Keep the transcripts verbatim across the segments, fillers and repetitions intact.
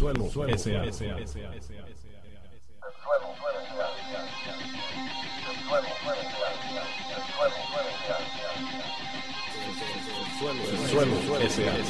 Suelo, S A Suelo, S A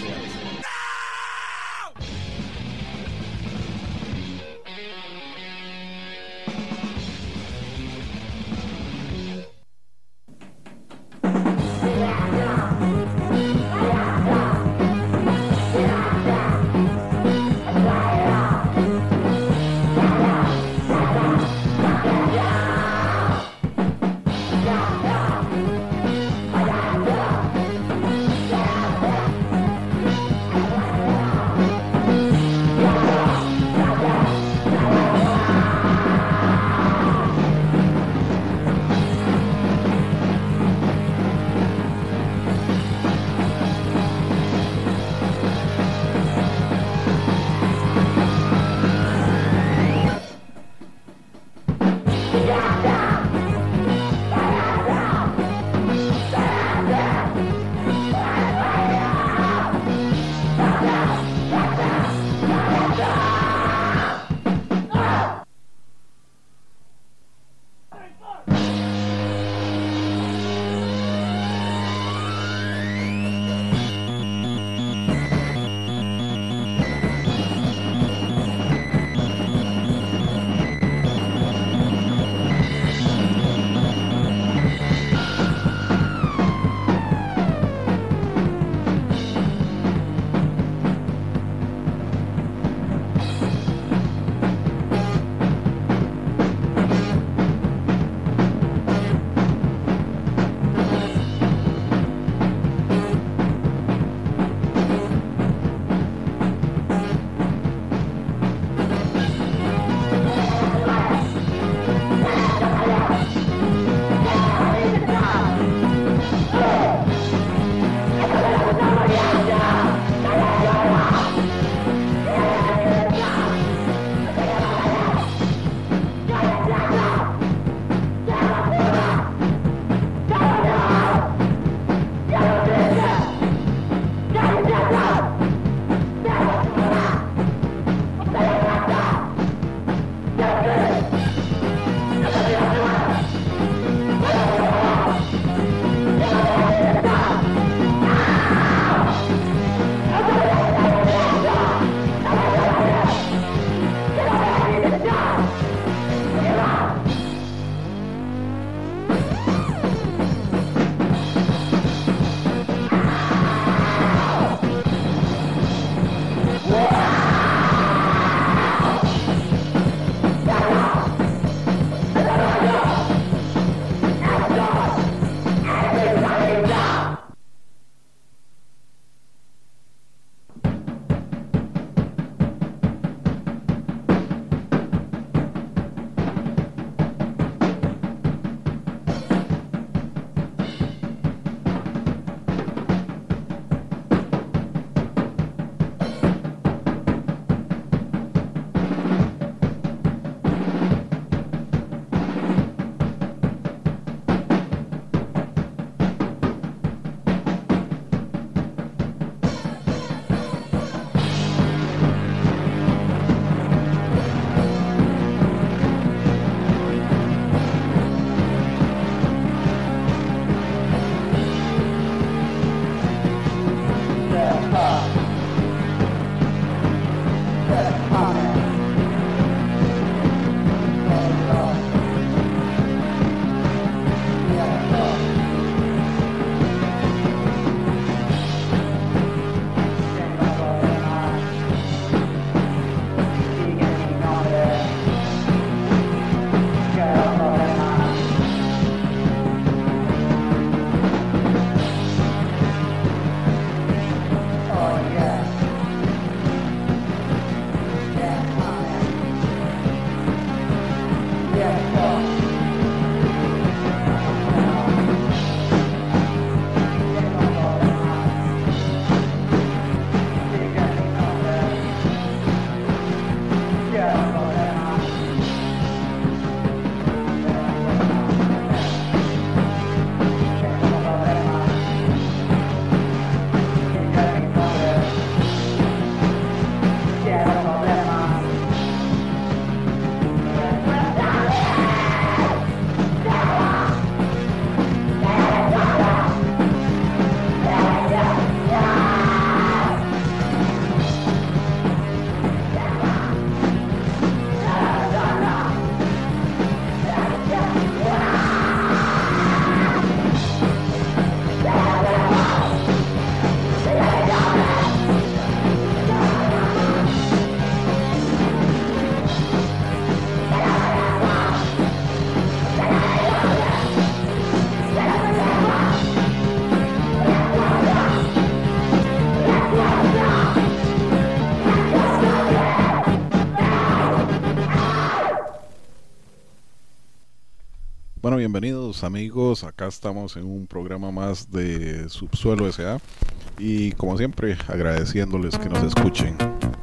bienvenidos amigos, acá estamos en un programa más de Subsuelo S A y como siempre agradeciéndoles que nos escuchen.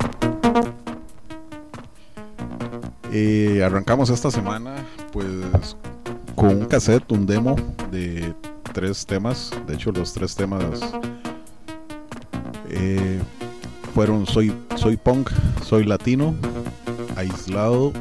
Eh, arrancamos esta semana pues con un cassette, un demo de tres temas, de hecho los tres temas eh, fueron Soy, Soy Punk, Soy Latino, Aislado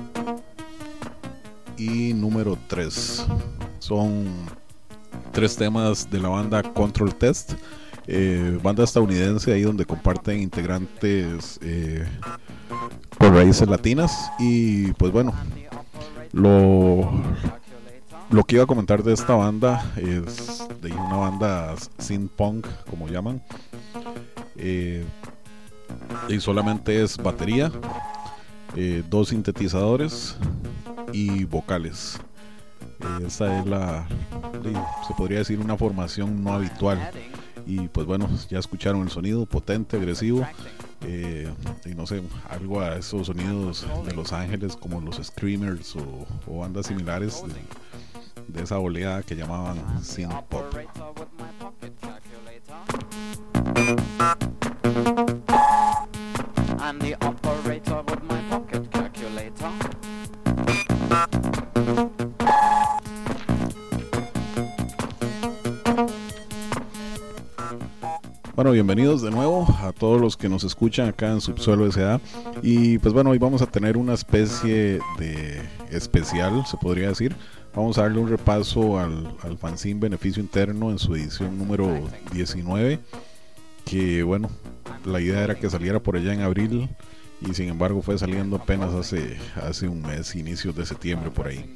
y número tres. Son tres temas de la banda Control Test, eh, banda estadounidense ahí donde comparten integrantes eh, por raíces latinas. Y pues bueno, lo, lo que iba a comentar de esta banda es de una banda synth punk, como llaman, eh, y solamente es batería, eh, dos sintetizadores y vocales. Eh, esta es la, se podría decir, una formación no habitual. Y pues bueno, ya escucharon el sonido potente, agresivo, eh, y no sé, algo a esos sonidos de Los Ángeles como los Screamers o, o bandas similares de, de esa oleada que llamaban synth pop. I'm the operator with my pocket calculator. Bueno, bienvenidos de nuevo a todos los que nos escuchan acá en Subsuelo S A. Y pues bueno, hoy vamos a tener una especie de especial, se podría decir. Vamos a darle un repaso al, al fanzine Beneficio Interno en su edición número diecinueve, que bueno, la idea era que saliera por allá en abril y sin embargo fue saliendo apenas hace, hace un mes, inicios de septiembre por ahí.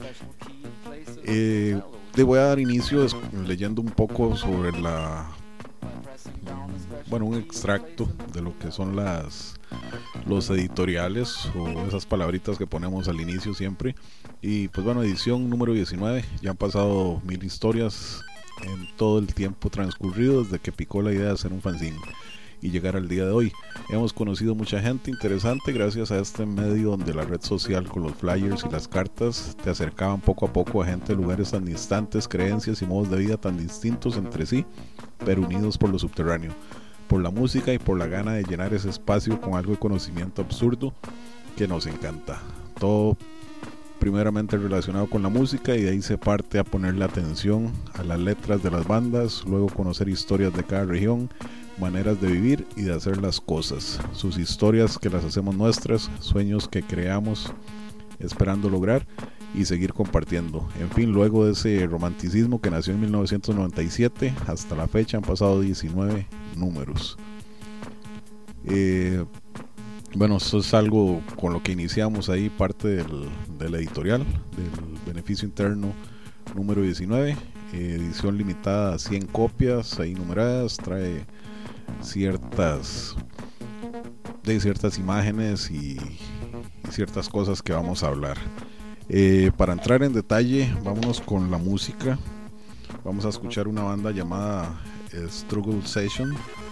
Eh, le voy a dar inicio leyendo un poco sobre la... bueno, un extracto de lo que son las los editoriales o esas palabritas que ponemos al inicio siempre. Y pues bueno, edición número diecinueve, ya han pasado mil historias en todo el tiempo transcurrido desde que picó la idea de hacer un fanzine y llegar al día de hoy. Hemos conocido mucha gente interesante gracias a este medio donde la red social con los flyers y las cartas te acercaban poco a poco a gente de lugares tan distantes, creencias y modos de vida tan distintos entre sí, pero unidos por lo subterráneo, por la música y por la gana de llenar ese espacio con algo de conocimiento absurdo que nos encanta. Todo primeramente relacionado con la música, y de ahí se parte a ponerle atención a las letras de las bandas, luego conocer historias de cada región, maneras de vivir y de hacer las cosas, sus historias que las hacemos nuestras, sueños que creamos esperando lograr y seguir compartiendo. En fin, luego de ese romanticismo que nació en mil novecientos noventa y siete hasta la fecha han pasado diecinueve números. Eh, bueno, eso es algo con lo que iniciamos ahí, parte del, del editorial del Beneficio Interno número diecinueve, eh, edición limitada a cien copias ahí numeradas, trae ciertas de ciertas imágenes y, y ciertas cosas que vamos a hablar. Eh, para entrar en detalle, vámonos con la música. Vamos a escuchar una banda llamada eh, Struggle Session,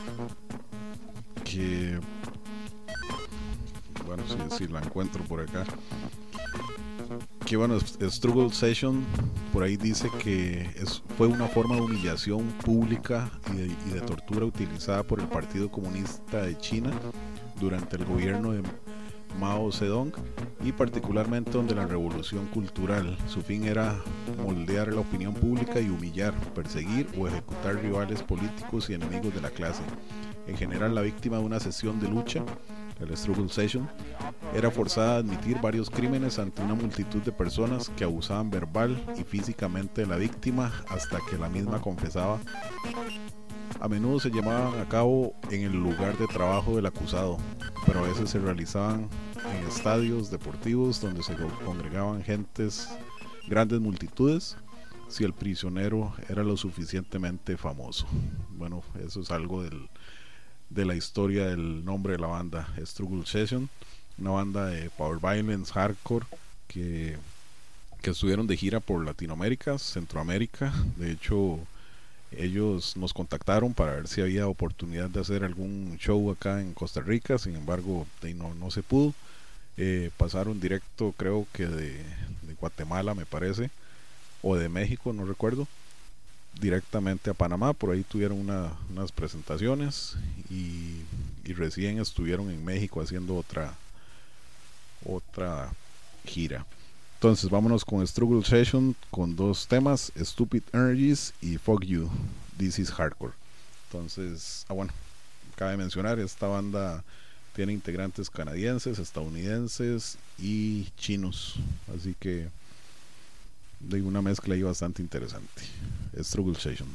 que bueno, si, si la encuentro por acá, que bueno, Struggle Session por ahí dice que es, fue una forma de humillación pública y de, y de tortura utilizada por el Partido Comunista de China durante el gobierno de Mao Zedong, y particularmente donde la revolución cultural. Su fin era moldear la opinión pública y humillar, perseguir o ejecutar rivales políticos y enemigos de la clase. En general, la víctima de una sesión de lucha, el Struggle Session, era forzada a admitir varios crímenes ante una multitud de personas que abusaban verbal y físicamente de la víctima hasta que la misma confesaba. A menudo se llevaban a cabo en el lugar de trabajo del acusado, pero a veces se realizaban en estadios deportivos donde se congregaban gentes, grandes multitudes, si el prisionero era lo suficientemente famoso. Bueno, eso es algo del, de la historia del nombre de la banda, Struggle Session, una banda de power violence hardcore que, que estuvieron de gira por Latinoamérica, Centroamérica. De hecho, ellos nos contactaron para ver si había oportunidad de hacer algún show acá en Costa Rica, sin embargo no, no se pudo. Eh, pasaron directo, creo que de, de Guatemala, me parece, o de México, no recuerdo, directamente a Panamá. Por ahí tuvieron una, unas presentaciones y, y recién estuvieron en México haciendo otra otra gira. Entonces vámonos con Struggle Session con dos temas, Stupid Energies y Fuck You, This is Hardcore. Entonces, ah bueno, cabe mencionar, esta banda tiene integrantes canadienses, estadounidenses y chinos, así que de una mezcla ahí bastante interesante. Struggle Session.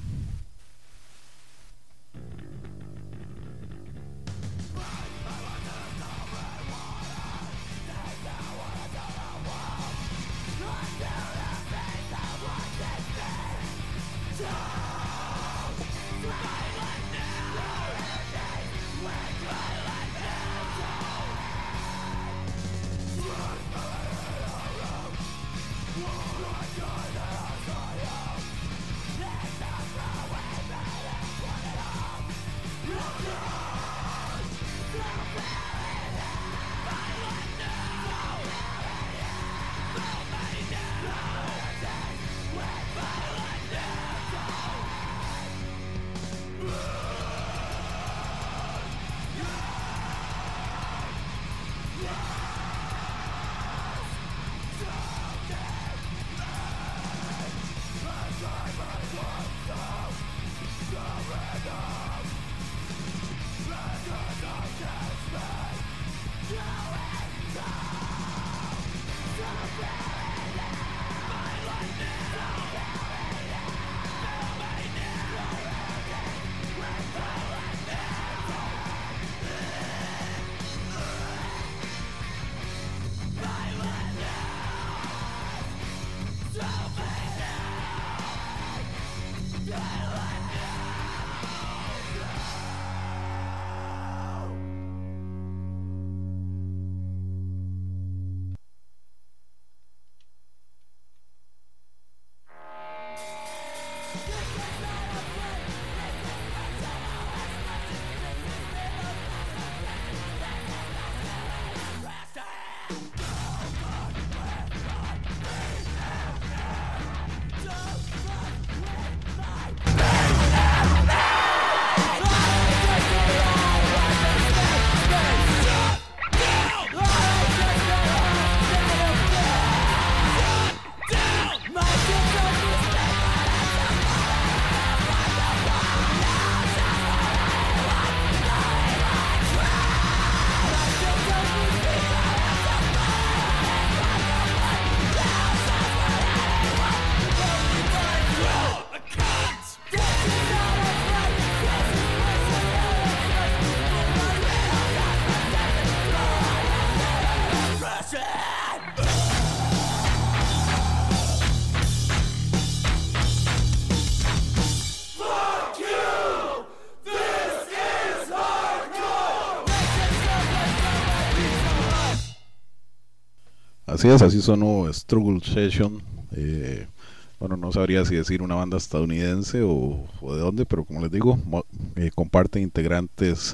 Así es, así sonó Struggle Session. Eh, bueno, no sabría si decir una banda estadounidense o, o de dónde, pero como les digo, mo- eh, comparten integrantes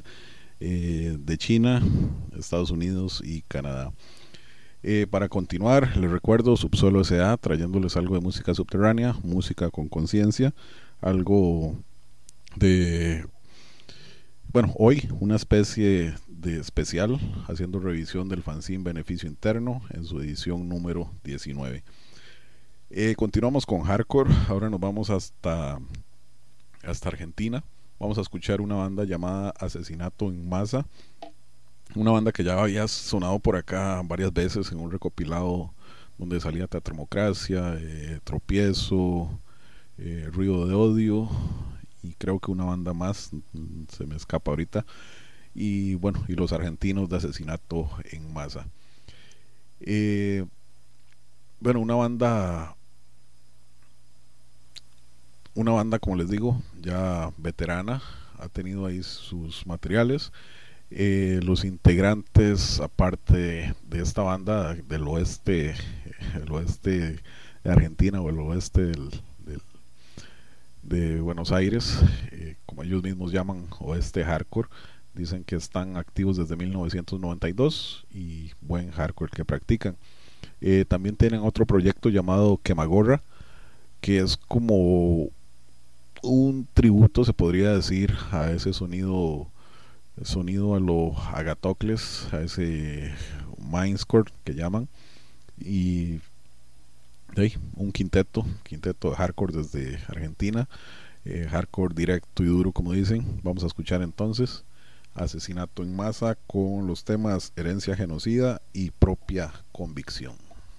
eh, de China, Estados Unidos y Canadá. Eh, para continuar, les recuerdo Subsuelo S A trayéndoles algo de música subterránea, música con conciencia, algo de, bueno, hoy una especie de especial haciendo revisión del fanzine Beneficio Interno en su edición número diecinueve. Eh, continuamos con hardcore, ahora nos vamos hasta, hasta Argentina. Vamos a escuchar una banda llamada Asesinato en Masa, una banda que ya había sonado por acá varias veces en un recopilado donde salía Teatromocracia, eh, Tropiezo, eh, Ruido de Odio y creo que una banda más, se me escapa ahorita, y bueno, y los argentinos de Asesinato en Masa. Eh, bueno, una banda, una banda como les digo, ya veterana, ha tenido ahí sus materiales. Eh, los integrantes, aparte de esta banda del oeste, el oeste de Argentina o el oeste del, del, de Buenos Aires, eh, como ellos mismos llaman, oeste hardcore, dicen que están activos desde mil novecientos noventa y dos y buen hardcore que practican. Eh, también tienen otro proyecto llamado Quemagorra, que es como un tributo, se podría decir, a ese sonido sonido a lo Agatocles, a ese Mindscore que llaman, y hey, un quinteto quinteto de hardcore desde Argentina, eh, hardcore directo y duro, como dicen. Vamos a escuchar entonces Asesinato en Masa con los temas Herencia Genocida y Propia Convicción.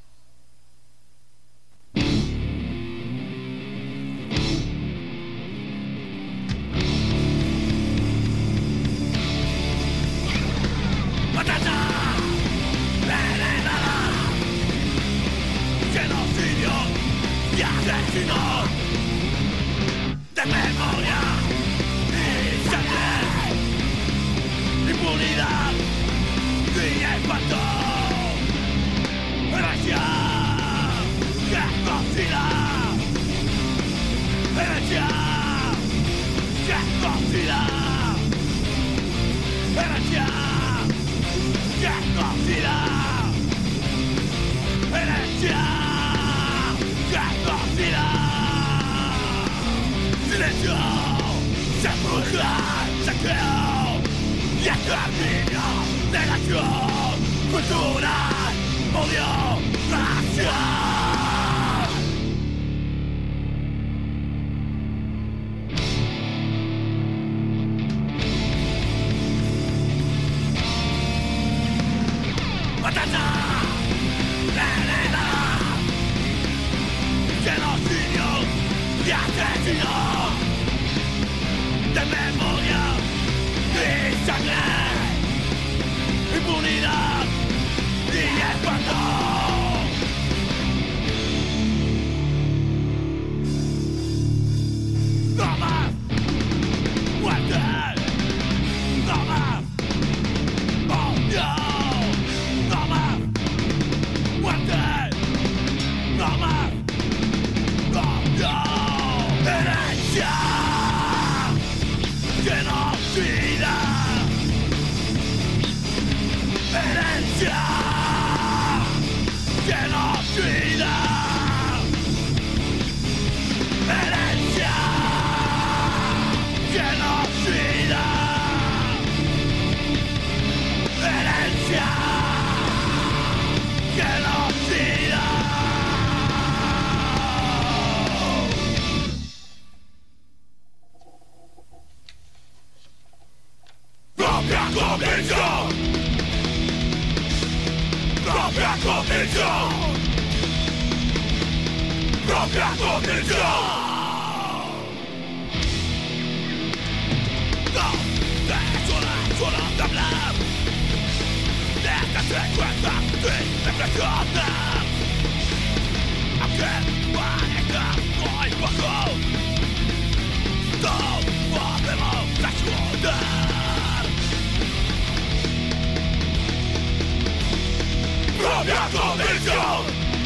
Genocidio y asesino de memoria y sangre, impunidad y espanto, herencia genocida, herencia genocida, herencia genocida, herencia genocida. Silencio, se purga, saqueo y exterminio, negación, cultura, odio, ración. Matanza, heredad, genocidio y asesino de memoria y sangre, impunidad y espanto. No más muerte, no más odio, no más muerte, no más odio. Herencia genocida, herencia genocida, herencia genocida, herencia genocida. Propia convicción, propia convicción, propia convicción. No te suena, suena de hablar de esta secuencia de represiones, aunque parezca muy poco, no podemos ayudar. Propia convicción,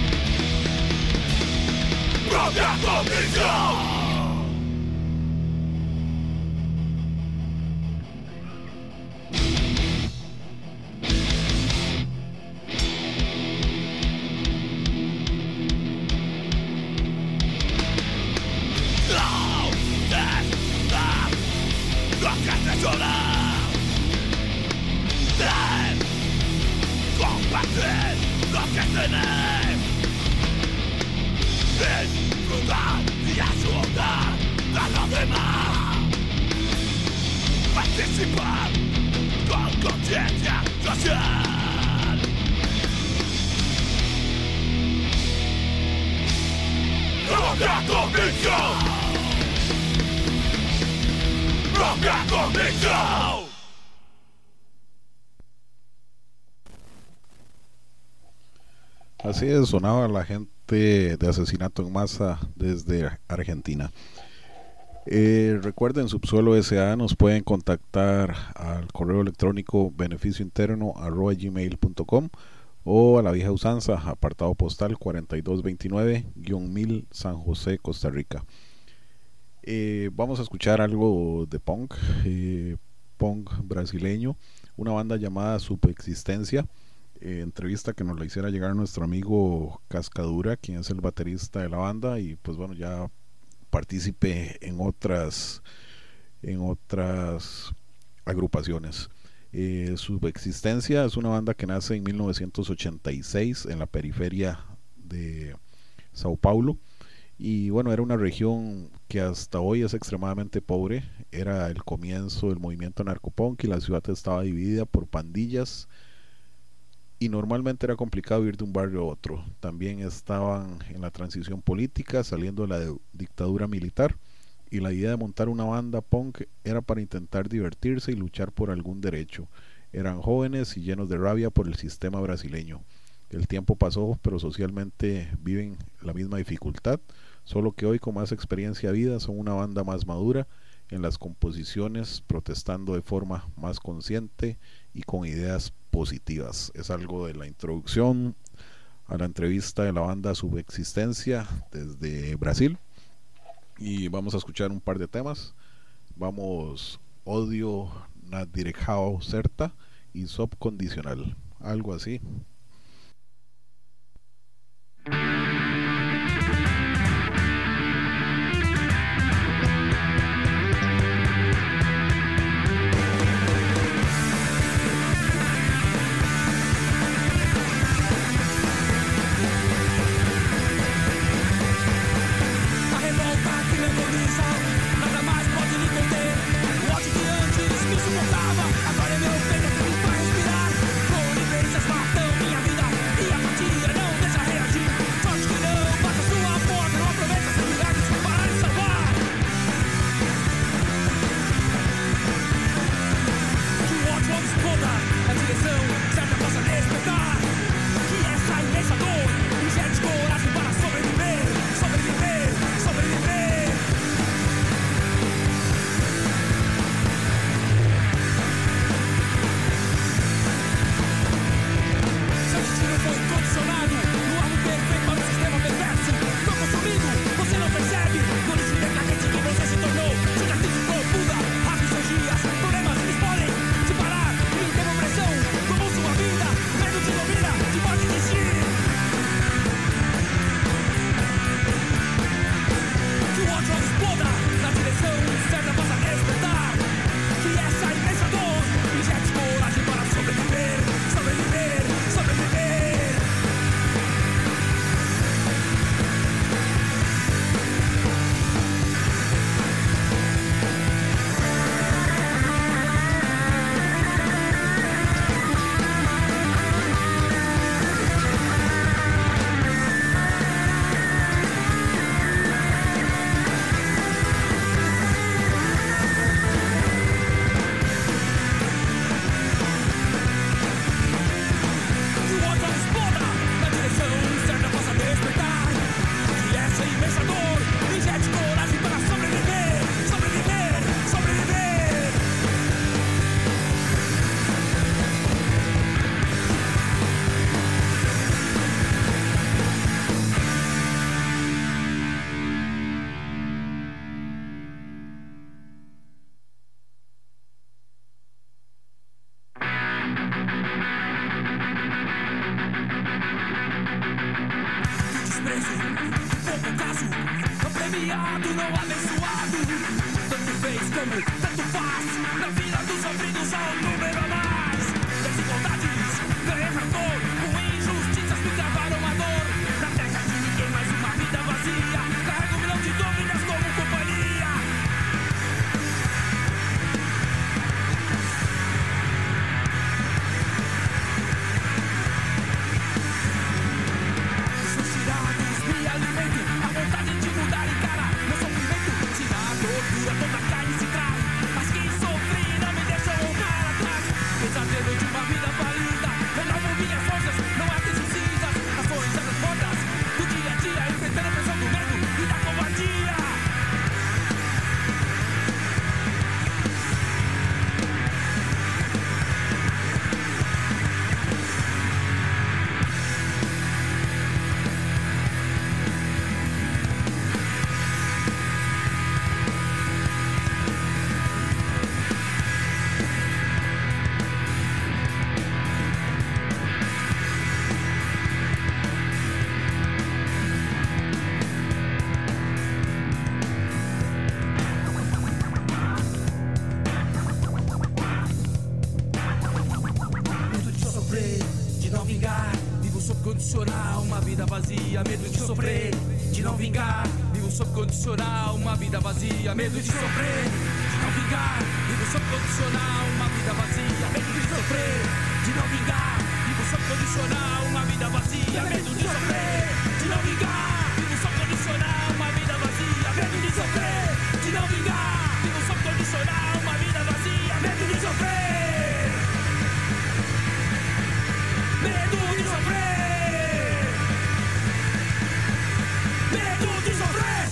propia convicción. No estás lo que te sola, ten, compartir lo que tenés, disfrutar y ayudar a los demás, participar con conciencia social. Propia convicción, propia convicción. Así es, sonaba la gente de Asesinato en Masa desde Argentina. Eh, recuerden, Subsuelo S A nos pueden contactar al correo electrónico beneficio interno arroba gmail punto com o a la vieja usanza, apartado postal cuarenta y dos veintinueve mil San José, Costa Rica. Eh, vamos a escuchar algo de punk, eh, punk brasileño, una banda llamada Subexistencia. eh, entrevista que nos la hiciera llegar nuestro amigo Cascadura, quien es el baterista de la banda y pues bueno, ya partícipe en otras en otras agrupaciones. Eh, su existencia es una banda que nace en mil novecientos ochenta y seis en la periferia de Sao Paulo y bueno, era una región que hasta hoy es extremadamente pobre. Era el comienzo del movimiento narcopunk y la ciudad estaba dividida por pandillas y normalmente era complicado ir de un barrio a otro. También estaban en la transición política, saliendo de la de- dictadura militar, y la idea de montar una banda punk era para intentar divertirse y luchar por algún derecho. Eran jóvenes y llenos de rabia por el sistema brasileño. El tiempo pasó, pero socialmente viven la misma dificultad, solo que hoy con más experiencia de vida son una banda más madura en las composiciones, protestando de forma más consciente y con ideas positivas. Es algo de la introducción a la entrevista de la banda Subexistencia desde Brasil. Y vamos a escuchar un par de temas. Vamos Odio na Direção Certa y Subcondicional, algo así. A revolta que me agoniza, nada mais pode lhe conter. O ódio que antes me sufocava, agora é meu peito que me faz respirar. Conivências matam minha vida e a apatia não deixa reagir. Sorte que não bate a sua porta, não aproveita seus milagres para lhe salvar. Que o ódio não exploda, a direção certa possa despertar. Que essa imensa dor injete coragem para sobreviver, sobreviver, sobreviver. Seu destino foi condicionado no algo perfeito para um sistema perverso. Tão consumido, você não percebe. No lixo decadente que você se tornou. Cicatriz profunda, rasgue seus dias. Problemas eles podem te parar. E tem opressão, tomou sua vida. Medo te domina, te pode desistir. Que o ódio exploda na direção certa possa despertar. Que essa imensa dor injete coragem para sobreviver, sobreviver, sobreviver. Que o ódio exploda na direção certa possa despertar. Que essa imensa dor injete coragem para sobreviver, sobreviver, sobreviver. Desprezo, pouco caso, não premiado, não abençoado. Tanto fez como tanto faz. Na vida dos sofridos só um número a mais. Desigualdades, ganhei dor, com injustiças me travaram a dor. Na terra de ninguém mais uma vida vazia. Carrego um milhão de dúvidas como companhia. Seus tirados me alimentam, a vontade de mudar encara meu sofrimento. Se na tortura toda a carne se trai, mas quem sofre não me deixa voltar atrás. Pesadelo de uma vida falida, renovo minhas forças, não há decisões. Ações atrás portas do dia a dia, enfrentando a pressão do medo e da covardia. vingar, vivo sob condicional, uma vida vazia, medo de sofrer, de não vingar, vivo sob condicional, uma vida vazia, medo de sofrer, de não vingar, vivo sob condicional, uma vida vazia, medo de sofrer, de não vingar, vivo sob condicional, uma vida vazia, medo de sofrer, de não vingar, vivo sob condicional, uma vida vazia, medo de sofrer, de não vingar, vivo sob condicional, uma vida vazia, medo de sofrer, medo de sofrer, medo de sofrer.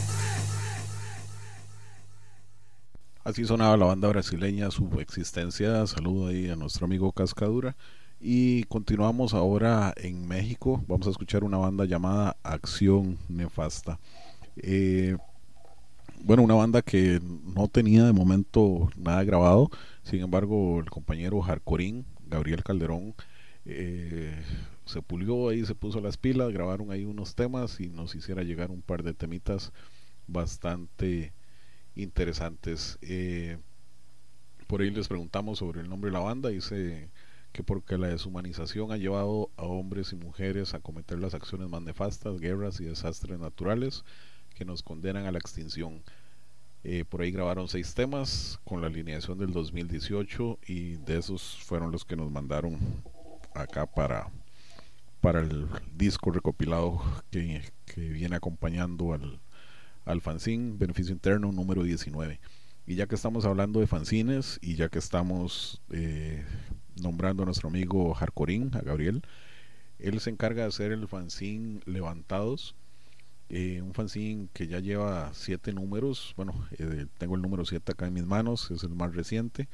Así sonaba la banda brasileña Subsistencia. Saludo ahí a nuestro amigo Cascadura. Y continuamos ahora en México. Vamos a escuchar una banda llamada Acción Nefasta. Eh, bueno, una banda que no tenía de momento nada grabado. Sin embargo, el compañero Hardcoreín, Gabriel Calderón, eh, se pulió ahí, se puso las pilas, grabaron ahí unos temas y nos hiciera llegar un par de temitas bastante interesantes. Eh, por ahí les preguntamos sobre el nombre de la banda. Dice que porque la deshumanización ha llevado a hombres y mujeres a cometer las acciones más nefastas, guerras y desastres naturales que nos condenan a la extinción. Eh, por ahí grabaron seis temas con la alineación del dos mil dieciocho y de esos fueron los que nos mandaron acá para, para el disco recopilado que, que viene acompañando al al fanzine Beneficio Interno número diecinueve. Y ya que estamos hablando de fanzines y ya que estamos eh, nombrando a nuestro amigo Hardcoreín, a Gabriel, él se encarga de hacer el fanzine Levantados, eh, un fanzine que ya lleva siete números. Bueno, eh, tengo el número siete acá en mis manos, es el más reciente.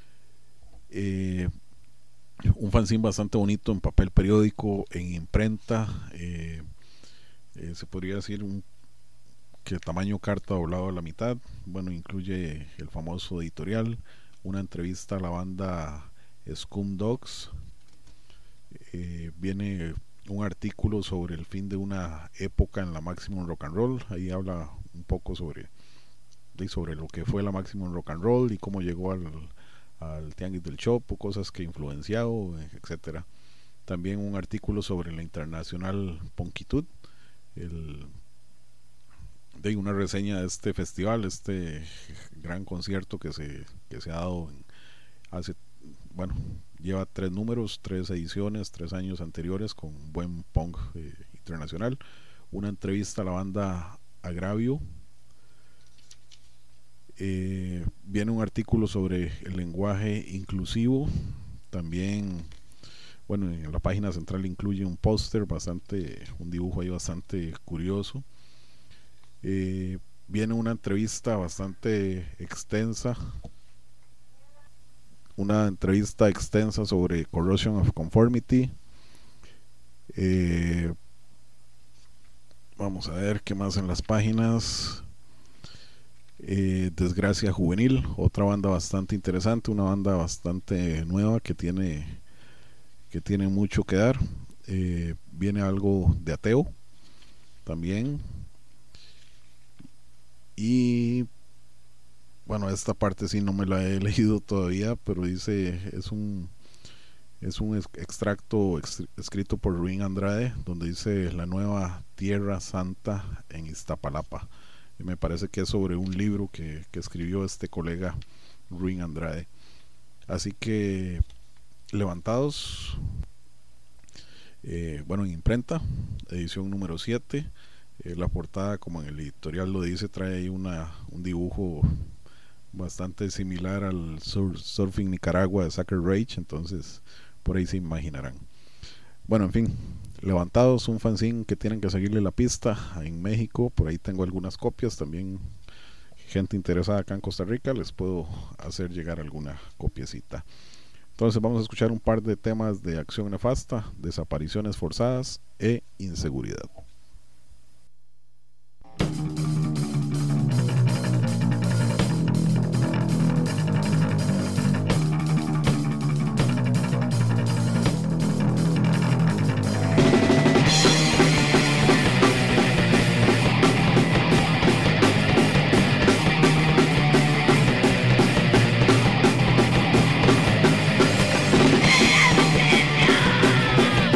Eh, un fanzine bastante bonito en papel periódico, en imprenta, eh, eh, se podría decir un que tamaño carta doblado a la mitad. Bueno, incluye el famoso editorial, una entrevista a la banda Scum Dogs, eh, viene un artículo sobre el fin de una época en la Maximum Rock and Roll. Ahí habla un poco sobre sobre lo que fue la Maximum Rock and Roll y cómo llegó al, al Tianguis del Chopo, cosas que influenció, etcétera. También un artículo sobre la Internacional Punkitud, el de una reseña de este festival, este gran concierto que se, que se ha dado en, hace, bueno, lleva tres números, tres ediciones, tres años anteriores con buen punk eh, internacional. Una entrevista a la banda Agravio. Eh, viene un artículo sobre el lenguaje inclusivo. También, bueno, en la página central incluye un póster bastante, un dibujo ahí bastante curioso. Eh, viene una entrevista bastante extensa, una entrevista extensa sobre Corrosion of Conformity. Eh, vamos a ver qué más en las páginas. Eh, Desgracia Juvenil, otra banda bastante interesante, una banda bastante nueva que tiene que tiene mucho que dar. Eh, viene algo de ateo también. Y bueno, esta parte sí no me la he leído todavía, pero dice, es un es un extracto ex, escrito por Ruin Andrade, donde dice la nueva Tierra Santa en Iztapalapa, y me parece que es sobre un libro que, que escribió este colega Ruin Andrade. Así que Levantados, eh, bueno, en imprenta, edición número siete. Eh, la portada, como en el editorial lo dice, trae ahí una, un dibujo bastante similar al sur, Surfing Nicaragua de Sacred Rage, entonces por ahí se imaginarán. Bueno, en fin, Levantados, un fanzine que tienen que seguirle la pista en México. Por ahí tengo algunas copias, también gente interesada acá en Costa Rica les puedo hacer llegar alguna copiecita. Entonces vamos a escuchar un par de temas de Acción Nefasta, Desapariciones Forzadas e Inseguridad. Yeah.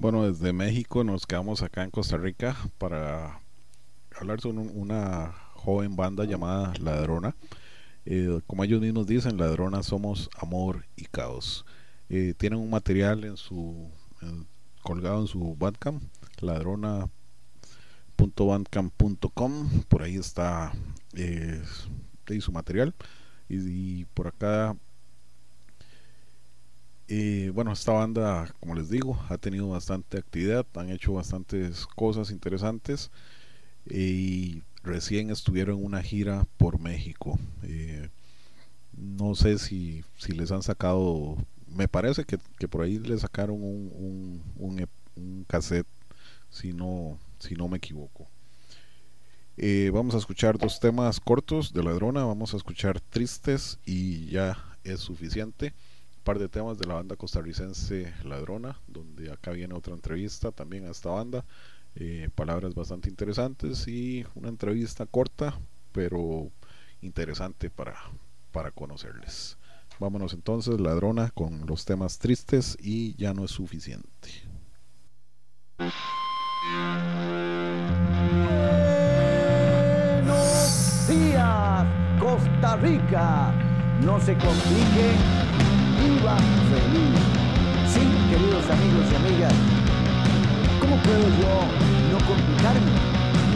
Bueno, desde México nos quedamos acá en Costa Rica para hablar sobre un- una joven banda llamada Ladrona. Eh, como ellos mismos dicen, Ladrona somos amor y caos. Eh, tienen un material en su en- colgado en su Bandcamp, ladrona punto bandcamp punto com. Por ahí está eh, de su material. Y, y por acá, eh, bueno, esta banda, como les digo, ha tenido bastante actividad, han hecho bastantes cosas interesantes y recién estuvieron en una gira por México. Eh, no sé si, si les han sacado, me parece que, que por ahí les sacaron un, un, un, ep- un cassette, si no, si no me equivoco. Eh, vamos a escuchar dos temas cortos de Ladrona, vamos a escuchar Tristes y Ya es suficiente. Un par de temas de la banda costarricense Ladrona, donde acá viene otra entrevista también a esta banda. Eh, palabras bastante interesantes y una entrevista corta, pero interesante para, para conocerles. Vámonos entonces, Ladrona, con los temas Tristes y Ya no es suficiente. Buenos días, Costa Rica. No se complique, viva feliz. Sí, queridos amigos y amigas, ¿cómo puedo yo no complicarme?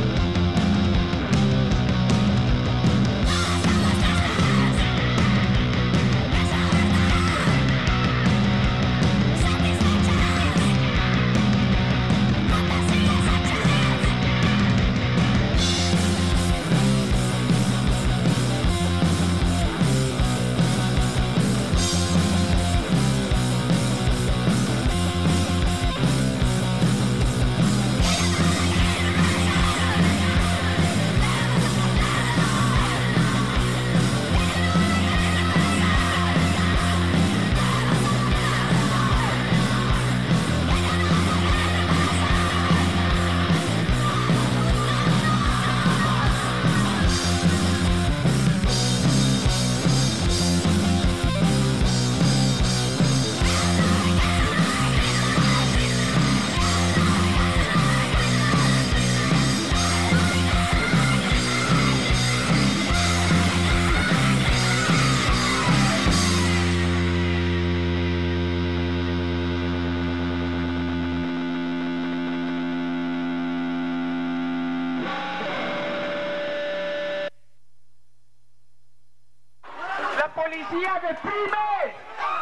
policía reprime,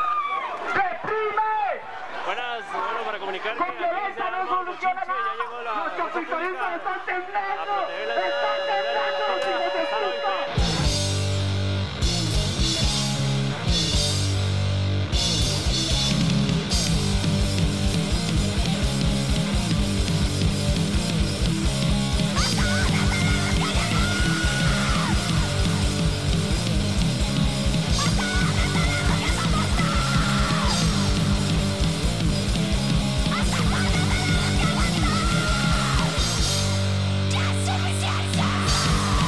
reprime. Buenas, bueno, para comunicar Con que aquí violencia se no arma soluciona bochinche, ya nada. llegó la Nuestros fuerza pistolitos pública están a temblando, proteger la están temblando los hijos de Hasta puta. luego. Ya es suficiente.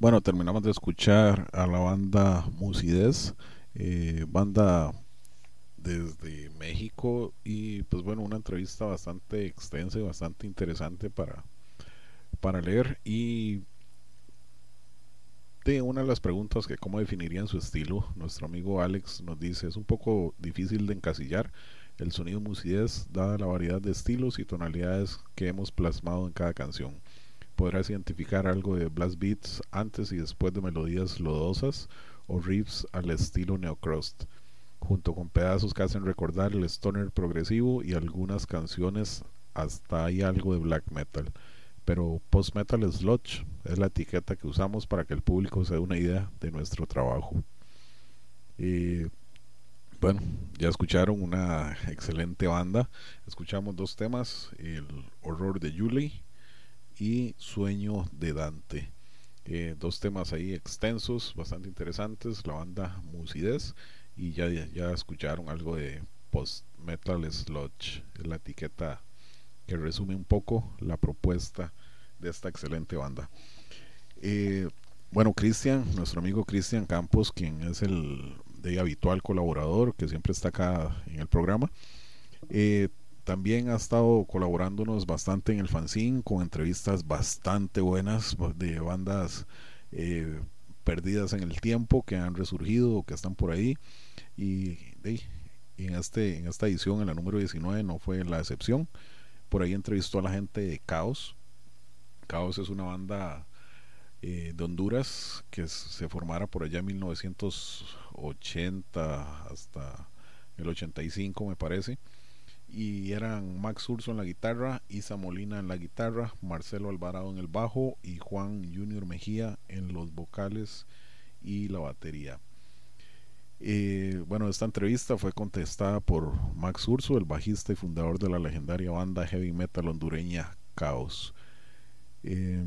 Bueno, terminamos de escuchar a la banda Musidez, eh, banda desde México, y pues bueno, una entrevista bastante extensa y bastante interesante para, para leer. Y de una de las preguntas que cómo definirían su estilo, nuestro amigo Alex nos dice: es un poco difícil de encasillar el sonido Musidez dada la variedad de estilos y tonalidades que hemos plasmado en cada canción. Podrás identificar algo de blast beats antes y después de melodías lodosas o riffs al estilo neocrust, junto con pedazos que hacen recordar el stoner progresivo, y algunas canciones hasta hay algo de black metal. Pero post metal sludge es la etiqueta que usamos para que el público se dé una idea de nuestro trabajo. Y bueno, ya escucharon una excelente banda. Escuchamos dos temas: El horror de Julie y Sueño de Dante. Eh, dos temas ahí extensos, bastante interesantes. La banda Musidez, y ya, ya escucharon algo de post metal sludge, es la etiqueta que resume un poco la propuesta de esta excelente banda. Eh, bueno, Cristian, nuestro amigo Cristian Campos, quien es el de habitual colaborador que siempre está acá en el programa, eh, también ha estado colaborándonos bastante en el fanzine con entrevistas bastante buenas de bandas eh, perdidas en el tiempo, que han resurgido o que están por ahí. Y, y en, este, en esta edición, en la número diecinueve, no fue la excepción. Por ahí entrevistó a la gente de Caos. Caos es una banda eh, de Honduras que se formara por allá en mil novecientos ochenta hasta el ochenta y cinco, me parece. Y eran Max Urso en la guitarra, Isa Molina en la guitarra, Marcelo Alvarado en el bajo y Juan Junior Mejía en los vocales y la batería. Eh, bueno, esta entrevista fue contestada por Max Urso, el bajista y fundador de la legendaria banda heavy metal hondureña Caos. Eh,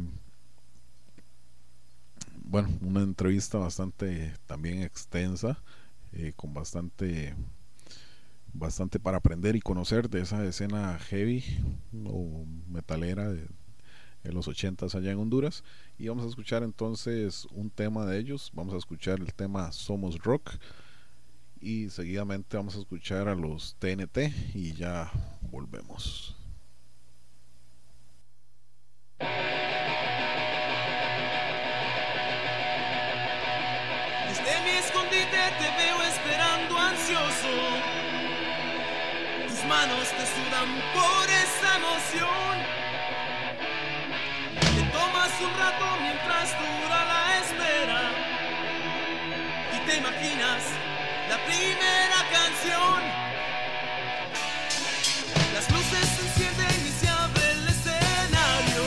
bueno, una entrevista bastante también extensa, eh, con bastante bastante para aprender y conocer de esa escena heavy o metalera de, de los ochentas allá en Honduras. Y vamos a escuchar entonces un tema de ellos. Vamos a escuchar el tema Somos Rock, y seguidamente vamos a escuchar a los T N T y ya volvemos. Desde mi escondite te veo esperando ansioso. Tus manos te sudan por esa emoción. Te tomas un rato mientras dura la espera y te imaginas la primera canción. Las luces se encienden y se abre el escenario.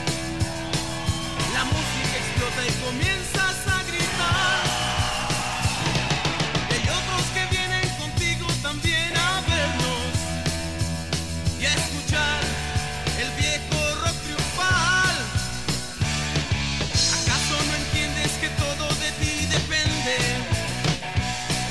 La música explota y comienzas a gritar. Y hay otros que vienen contigo también a vernos y a escuchar el viejo rock triunfal. ¿Acaso no entiendes que todo de ti depende?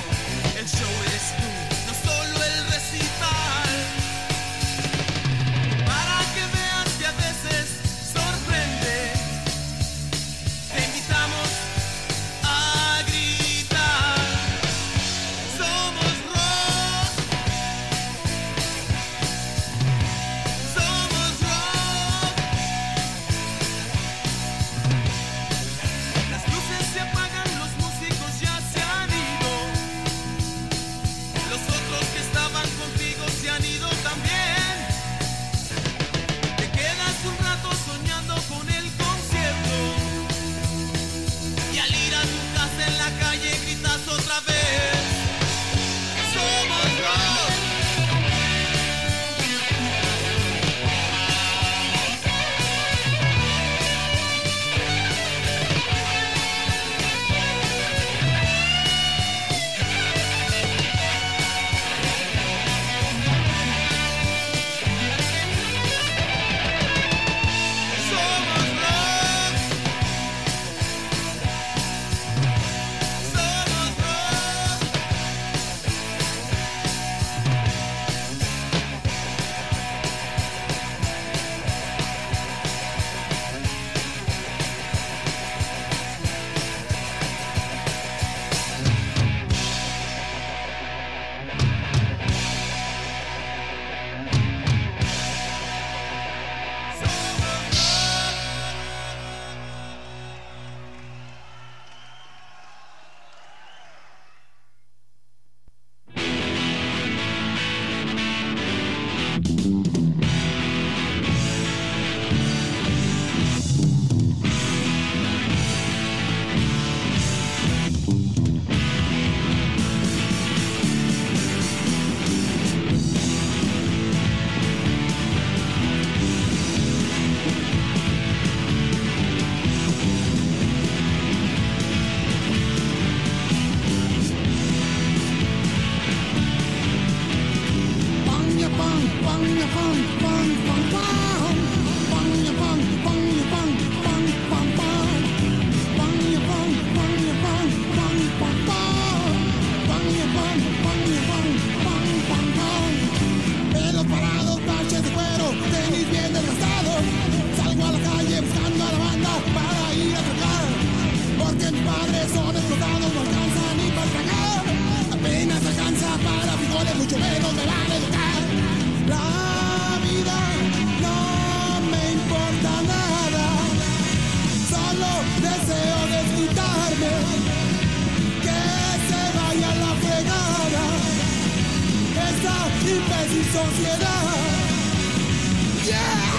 Pelos parados, parches de cuero, tenis bien desgastados. Salgo a la calle buscando a la banda para ir a tocar, porque mis padres son explotados, no alcanzan ni para tragar. Apenas alcanza para frijoles, mucho menos me van a educar. La vida no me importa nada, solo deseo desquitarme, que se vaya la fregada esta imbécil sociedad. Yeah!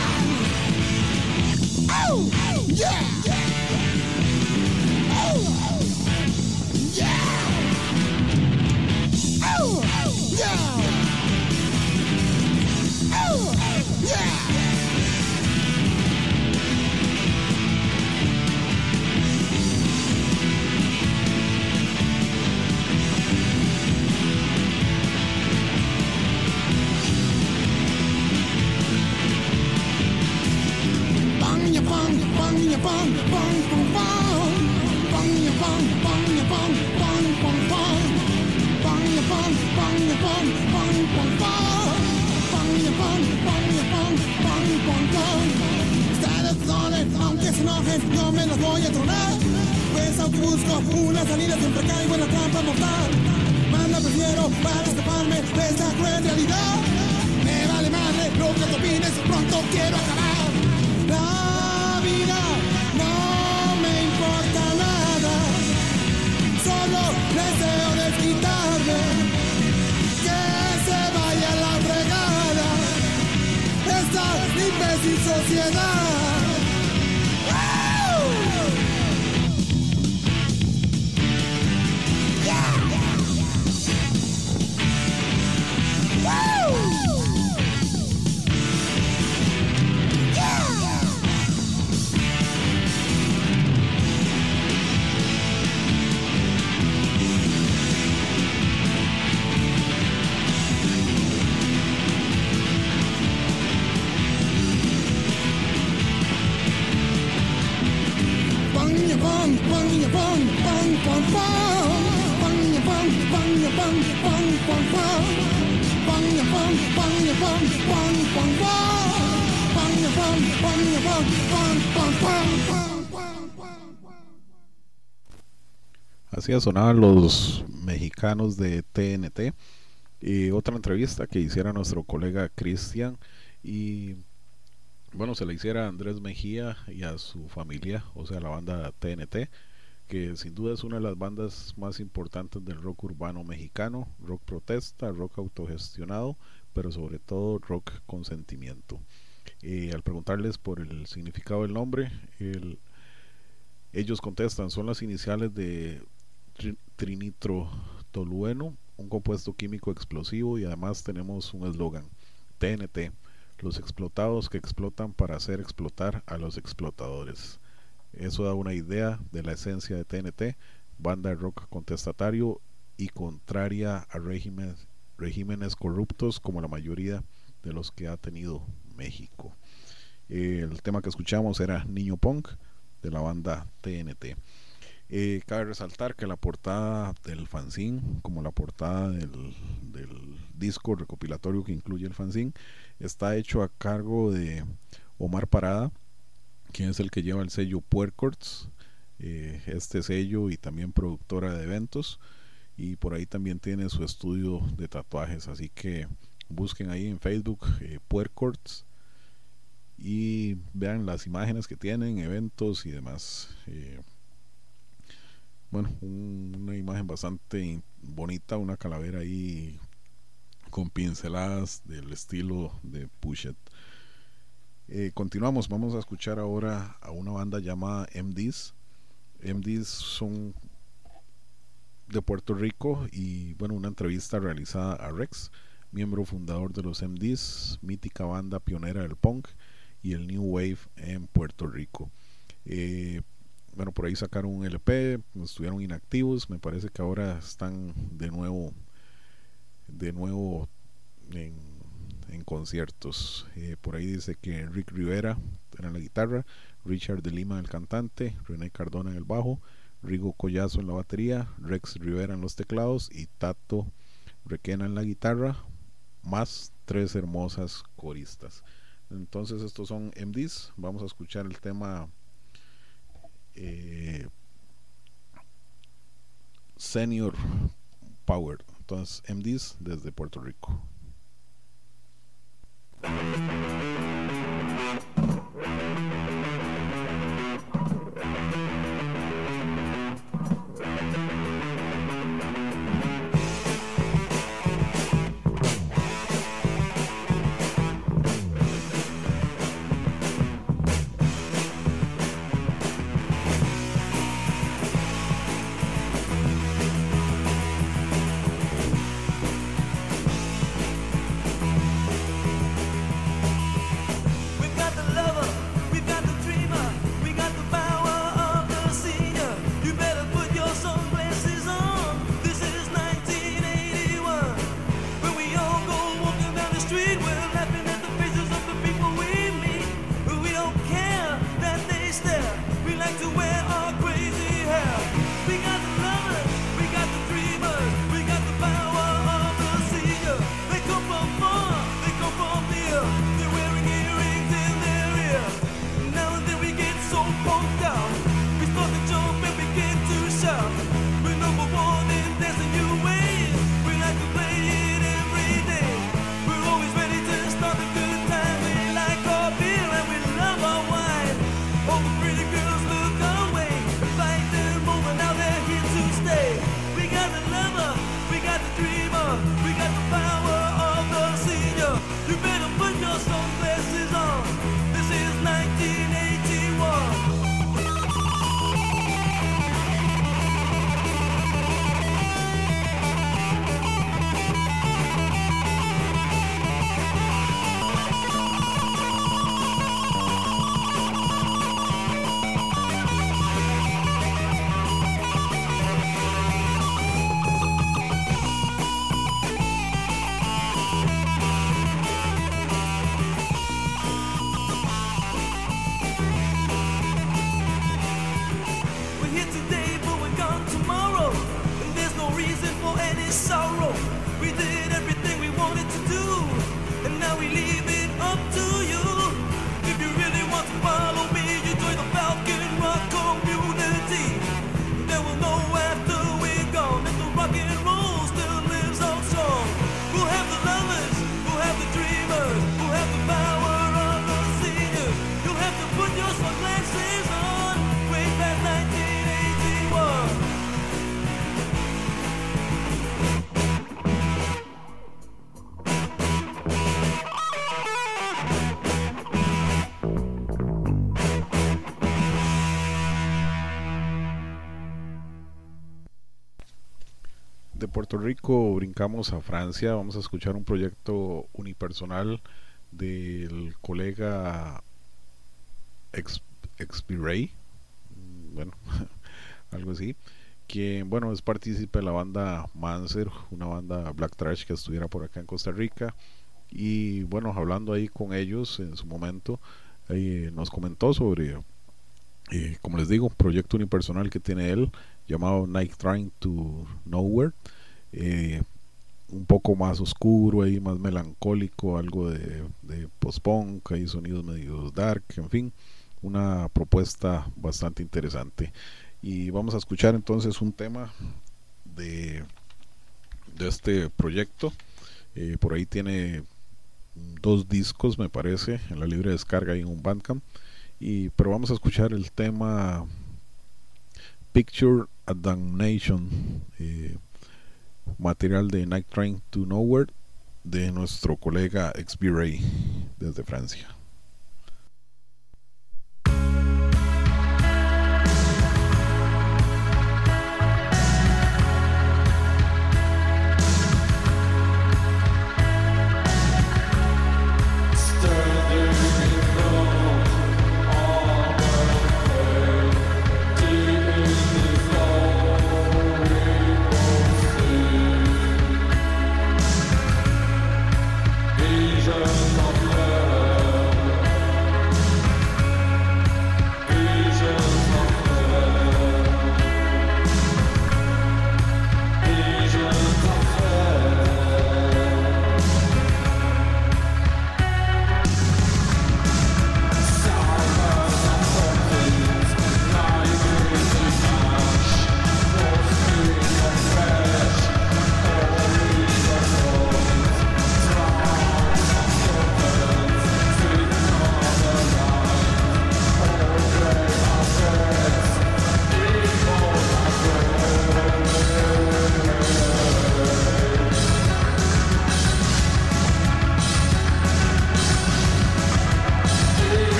Oh! Yeah! Oh! Yeah! Oh! Yeah! Oh! Yeah! Bang ya bang, bang ya bang, bang bang bang. Bang ya bang, bang ya bang, bang bang bang. Bang ya bang, bang ya bang, bang bang bang. Bang ya bang, bang ya bang, bang bang bang. Ustedes perdonen, aunque se enojen, no me los voy a tronar. Pues aunque busco una salida siempre caigo en la trampa mortal. Más la prefiero para escaparme de esta cruel realidad. Me vale madre lo que tú opines, pronto quiero acabar. La vida no me importa nada, solo deseo desquitarme, que se vaya la fregada esta imbécil sociedad. ¡Woo! Yeah. Woo! Bang, bang, ya bang, bang, bang, bang. Bang, ya bang, bang, ya bang, bang, bang, bang. Bang, ya bang, bang, ya bang, bang, bang, bang. Bang, ya bang, bang, ya bang, bang, bang, bang, bang, bang, bang. Así sonaban los mexicanos de T N T. Y otra entrevista que hiciera nuestro colega Cristian, y bueno, se le hiciera a Andrés Mejía y a su familia, o sea, la banda T N T, que sin duda es una de las bandas más importantes del rock urbano mexicano, rock protesta, rock autogestionado, pero sobre todo rock con sentimiento. Eh, al preguntarles por el significado del nombre, el, ellos contestan: son las iniciales de tri, trinitrotolueno, un compuesto químico explosivo, y además tenemos un eslogan: T N T, los explotados que explotan para hacer explotar a los explotadores. Eso da una idea de la esencia de T N T, banda de rock contestatario y contraria a regímenes, regímenes corruptos como la mayoría de los que ha tenido México. Eh, el tema que escuchamos era Niño Punk, de la banda T N T. Eh, cabe resaltar que la portada del fanzine, como la portada del, del disco recopilatorio que incluye el fanzine, está hecho a cargo de Omar Parada, quien es el que lleva el sello Puercords, eh, este sello, y también productora de eventos, y por ahí también tiene su estudio de tatuajes, así que busquen ahí en Facebook eh, Puercords y vean las imágenes que tienen, eventos y demás. eh, bueno, un, una imagen bastante bonita, una calavera ahí con pinceladas del estilo de Pushet. Eh, continuamos, vamos a escuchar ahora a una banda llamada M Ds. M Ds son de Puerto Rico, y bueno, una entrevista realizada a Rex, miembro fundador de los M Ds, mítica banda pionera del punk y el New Wave en Puerto Rico. Eh, bueno, por ahí sacaron un L P, estuvieron inactivos, me parece que ahora están de nuevo de nuevo en, en conciertos. Eh, por ahí dice que Rick Rivera en la guitarra, Richard de Lima el cantante, René Cardona en el bajo, Rigo Collazo en la batería, Rex Rivera en los teclados y Tato Requena en la guitarra, más tres hermosas coristas. Entonces estos son M Ds. Vamos a escuchar el tema eh, Senior Power. Entonces M Ds desde Puerto Rico. De Puerto Rico brincamos a Francia. Vamos a escuchar un proyecto unipersonal del colega X-Ray, bueno, algo así, que bueno, es partícipe de la banda Manser, una banda black trash que estuviera por acá en Costa Rica. Y bueno, hablando ahí con ellos en su momento, eh, nos comentó sobre, eh, como les digo, un proyecto unipersonal que tiene él llamado Night Train to Nowhere, eh, un poco más oscuro ahí, más melancólico, algo de, de post-punk, hay sonidos medio dark, en fin, una propuesta bastante interesante. Y vamos a escuchar entonces un tema de, de este proyecto. Eh, por ahí tiene dos discos, me parece, en la libre descarga y en un Bandcamp. Y, pero vamos a escuchar el tema Picture a Damnation, eh, material de Night Train to Nowhere de nuestro colega X-Ray desde Francia. Vision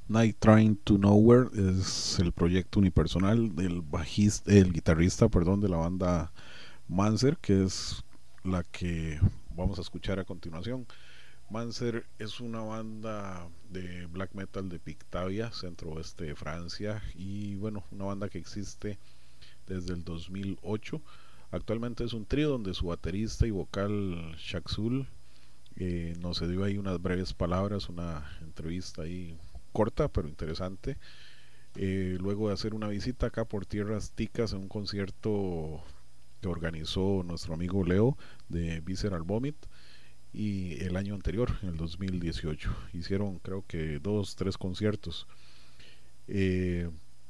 Night Train to Nowhere es el proyecto unipersonal del bajista, el guitarrista, perdón, de la banda Manzer, que es la que vamos a escuchar a continuación. Manzer es una banda de black metal de Pictavia, centro oeste de Francia, y bueno, una banda que existe desde el dos mil ocho. Actualmente es un trío donde su baterista y vocal Shaxul eh, nos dio ahí unas breves palabras, una entrevista ahí corta pero interesante. Eh, luego de hacer una visita acá por tierras ticas en un concierto que organizó nuestro amigo Leo de Visceral Vomit, y el año anterior, en el dos mil dieciocho, hicieron creo que dos, tres conciertos. Eh,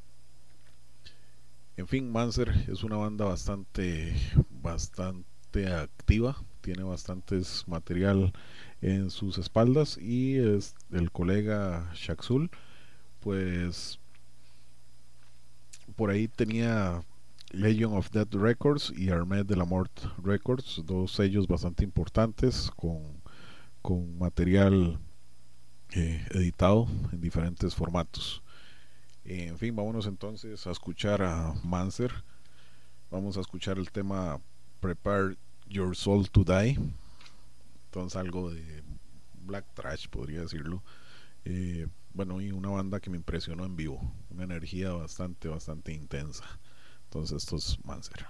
en fin, Manzer es una banda bastante, bastante activa, tiene bastantes material en sus espaldas, y es el colega Shaxul, pues por ahí tenía Legion of Death Records y Armée de la Mort Records, dos sellos bastante importantes con, con material eh, editado en diferentes formatos. Eh, en fin, vámonos entonces a escuchar a Manzer. Vamos a escuchar el tema Prepare Your Soul to Die. Entonces algo de black trash, podría decirlo. Eh, bueno, y una banda que me impresionó en vivo, una energía bastante, bastante intensa. Entonces esto es Manzer.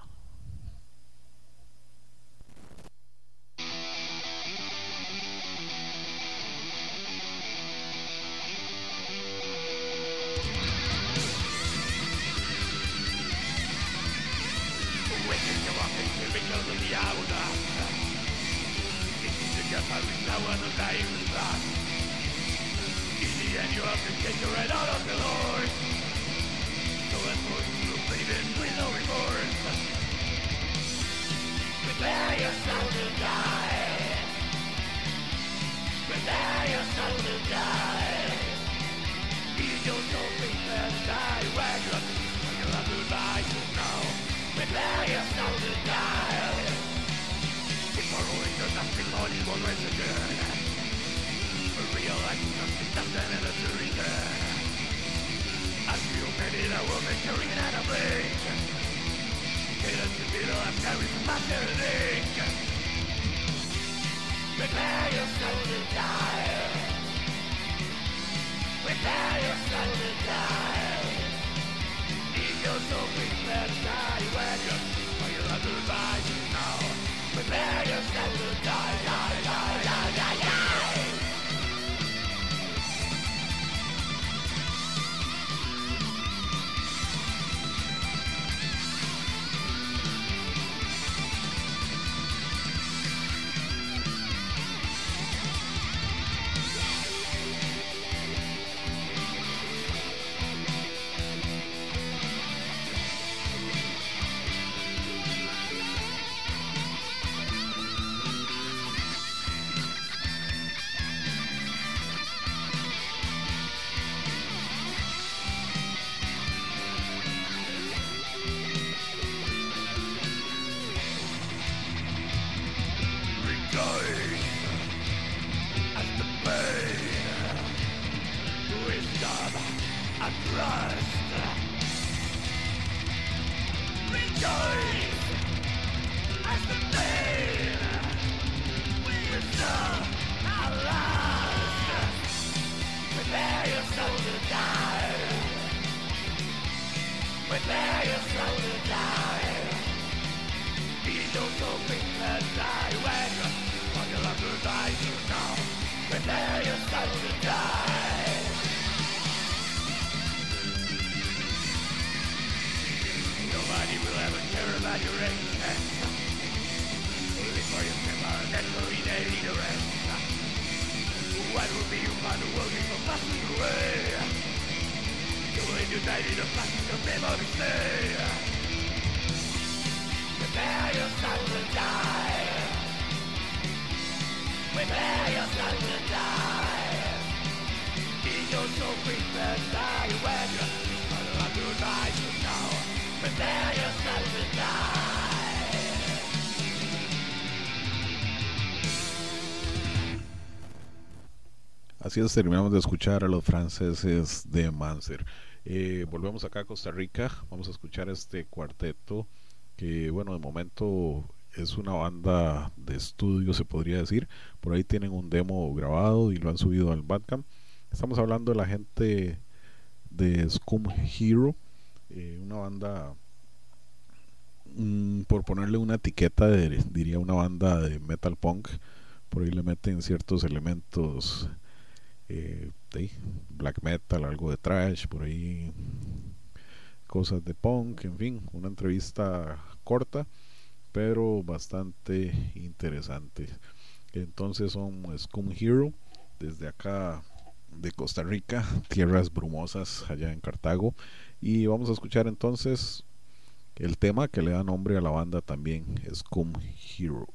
Así es, terminamos de escuchar a los franceses de Manser. Eh, volvemos acá a Costa Rica, vamos a escuchar este cuarteto que, bueno, de momento es una banda de estudio, se podría decir. Por ahí tienen un demo grabado y lo han subido al Bandcamp. Estamos hablando de la gente de Scum Hero, eh, una banda, mm, por ponerle una etiqueta, de, diría una banda de metal punk. Por ahí le meten ciertos elementos eh, de black metal, algo de thrash, por ahí cosas de punk, en fin, una entrevista corta pero bastante interesante. Entonces son Scum Hero desde acá de Costa Rica, tierras brumosas allá en Cartago, y vamos a escuchar entonces el tema que le da nombre a la banda también, Scum Hero.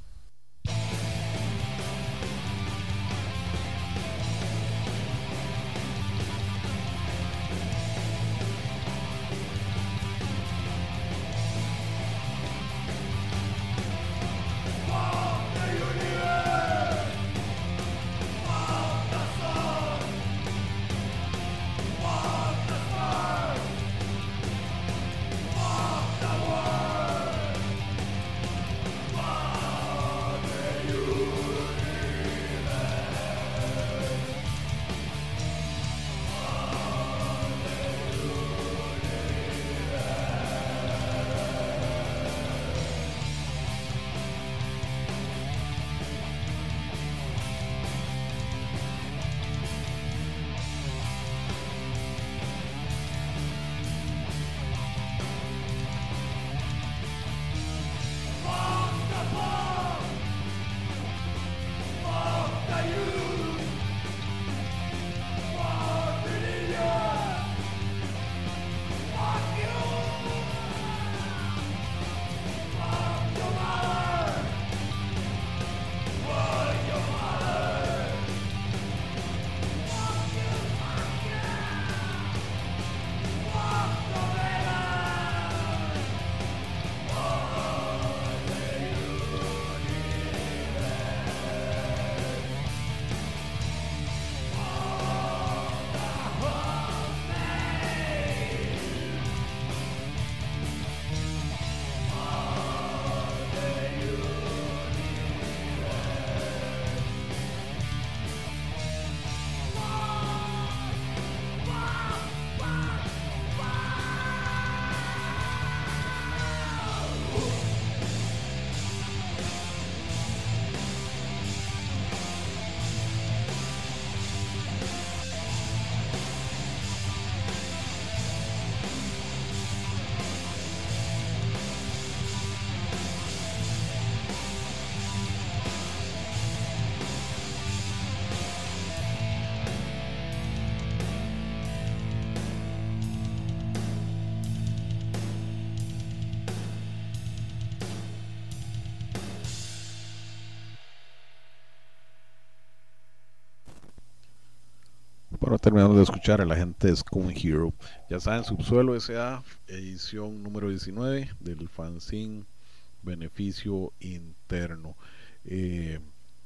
Bueno, terminamos de escuchar a la gente de Scum Hero. Ya saben, Subsuelo S A, edición número diecinueve del fanzine Beneficio Interno. Eh,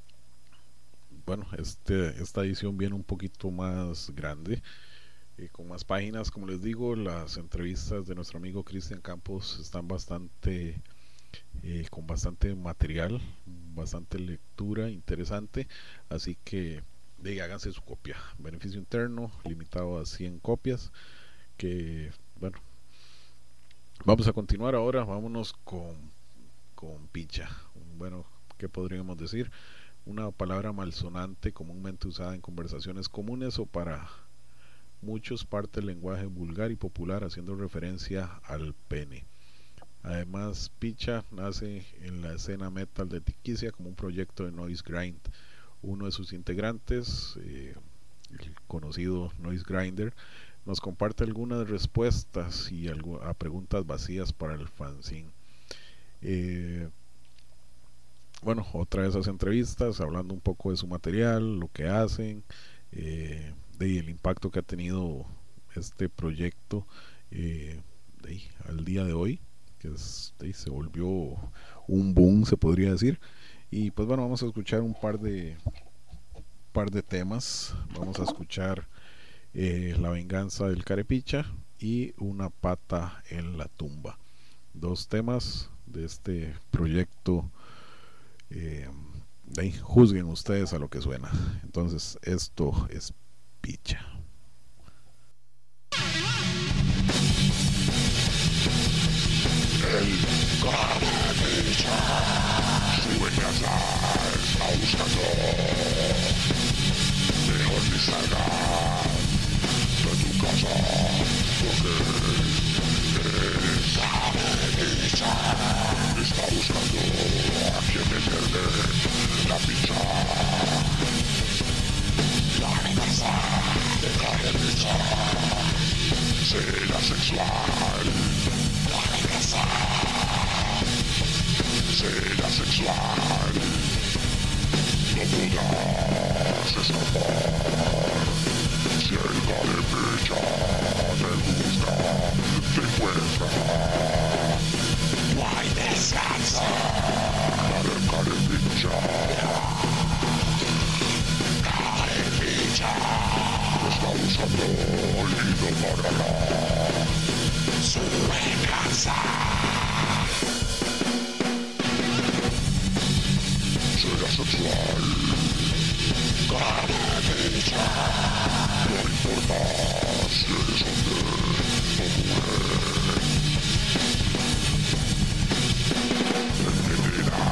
bueno, este, esta edición viene un poquito más grande, eh, con más páginas. Como les digo, las entrevistas de nuestro amigo Cristian Campos están bastante, eh, con bastante material, bastante lectura interesante. Así que de háganse su copia. Beneficio Interno, limitado a cien copias. Que bueno, vamos a continuar ahora. Vámonos con, con picha. Bueno, ¿qué podríamos decir? Una palabra malsonante comúnmente usada en conversaciones comunes o para muchos parte del lenguaje vulgar y popular, haciendo referencia al pene. Además, picha nace en la escena metal de Tiquicia como un proyecto de noise grind. Uno de sus integrantes, eh, el conocido Noise Grinder, nos comparte algunas respuestas y algo, a preguntas vacías para el fanzine. Eh, bueno, otra de esas entrevistas, hablando un poco de su material, lo que hacen, eh, de el impacto que ha tenido este proyecto eh, de, al día de hoy, que es, de, se volvió un boom, se podría decir. Y pues bueno, vamos a escuchar un par de par de temas. Vamos a escuchar eh, La venganza del Carepicha y Una pata en la tumba. Dos temas de este proyecto. Eh, de ahí, juzguen ustedes a lo que suena. Entonces, esto es Picha. El Carepicha su venganza está buscando. Mejor ni salga de tu casa, porque el Carepicha está buscando a quien meterle la picha. La venganza del Carepicha será sexual. La venganza será sexual. No podrás escapar. Si el Carepicha te busca, te encuentra. No hay descanso para el Carepicha. Carepicha está buscando y no parará su venganza. Será sexual. Carepicha, no importa si eres hombre o mujer. Envenena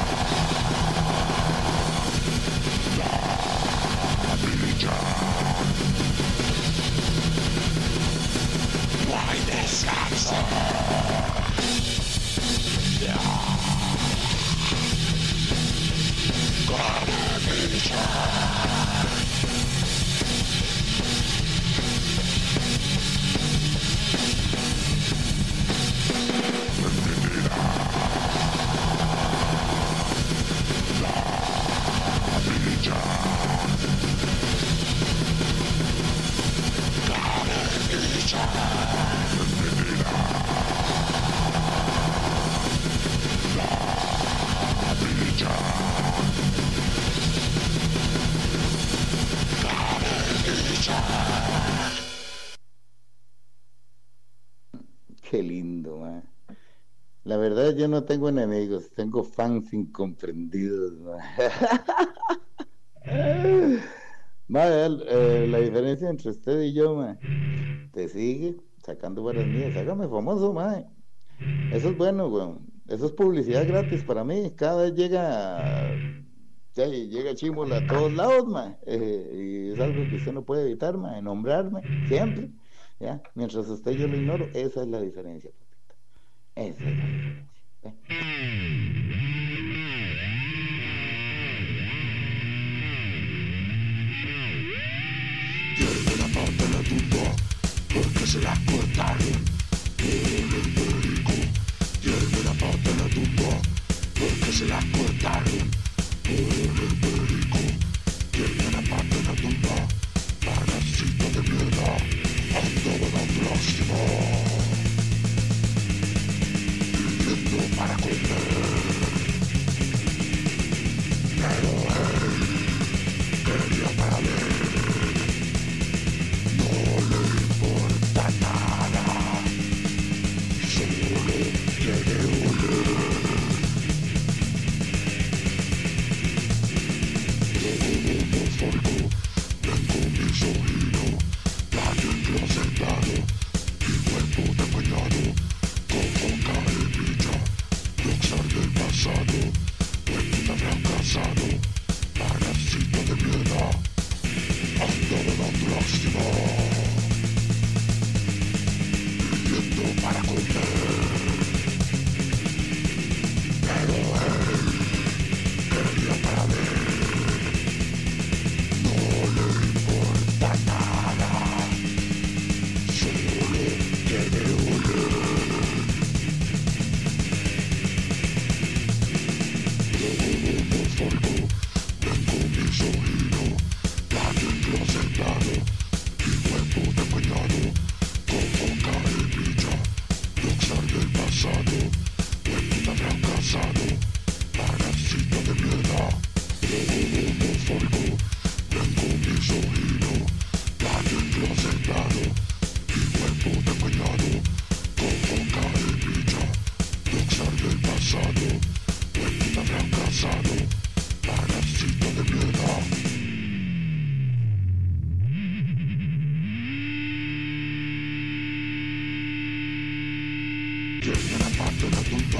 la picha. No hay descanso. Carepicha. Qué lindo, man. La verdad, yo no tengo enemigos, tengo fans incomprendidos, man. Man, eh, la diferencia entre usted y yo, man, te sigue sacando varas mías. Hágame famoso, man. Eso es bueno, weón. Eso es publicidad gratis para mí. Cada vez llega, ya, llega Chimola a todos lados, man. Eh, y es algo que usted no puede evitar, man, nombrarme siempre. ¿Ya? Mientras usted yo lo ignoro, esa es la diferencia, papito. Esa es la diferencia. ¿Ve? Pierde la pata en la tumba porque se la cortaron por el perico. Pierde la pata en la tumba porque se la cortaron por el perico. Pierde la pata en la tumba, parásito de mierda. Andaba dando lástima, viviendo para comer. Pero él quería para ver, no le importa nada, solo quiere oler. tiene la pata en la tumba.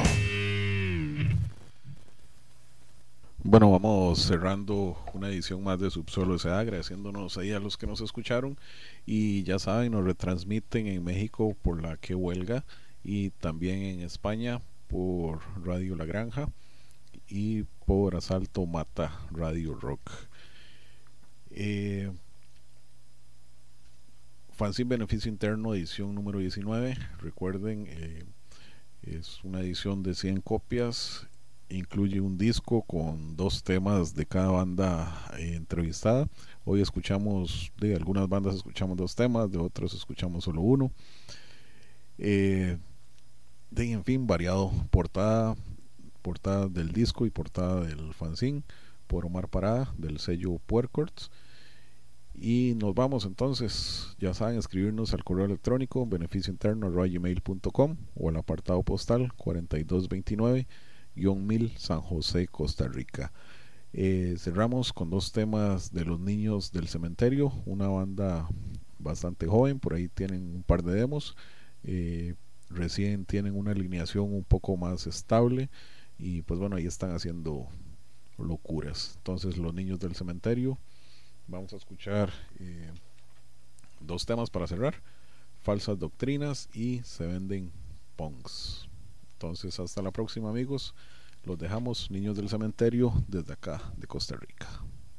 Bueno, vamos cerrando una edición más de Subsuelo S A, agradeciéndonos ahí a los que nos escucharon. Y ya saben, nos retransmiten en México por la Que Huelga y también en España por Radio La Granja y por Asalto Mata Radio Rock. Eh, Fanzine Beneficio Interno, edición número diecinueve. Recuerden, eh, es una edición de cien copias. Incluye un disco con dos temas de cada banda eh, entrevistada. Hoy escuchamos de algunas bandas, escuchamos dos temas, de otros escuchamos solo uno. Eh, de, en fin, variado. Portada, portada del disco y portada del fanzine por Omar Parada del sello Puercords. Y nos vamos entonces, ya saben, escribirnos al correo electrónico beneficio interno arroba gmail punto com o al apartado postal cuarenta y dos veintinueve mil San José, Costa Rica. Eh, cerramos con dos temas de Los Niños del Cementerio, una banda bastante joven, por ahí tienen un par de demos, eh, recién tienen una alineación un poco más estable y pues bueno, ahí están haciendo locuras. Entonces, Los Niños del Cementerio, vamos a escuchar eh, dos temas para cerrar: Falsas Doctrinas y Se Venden Punks. Entonces, hasta la próxima, amigos. Los dejamos, Niños del Cementerio, desde acá, de Costa Rica.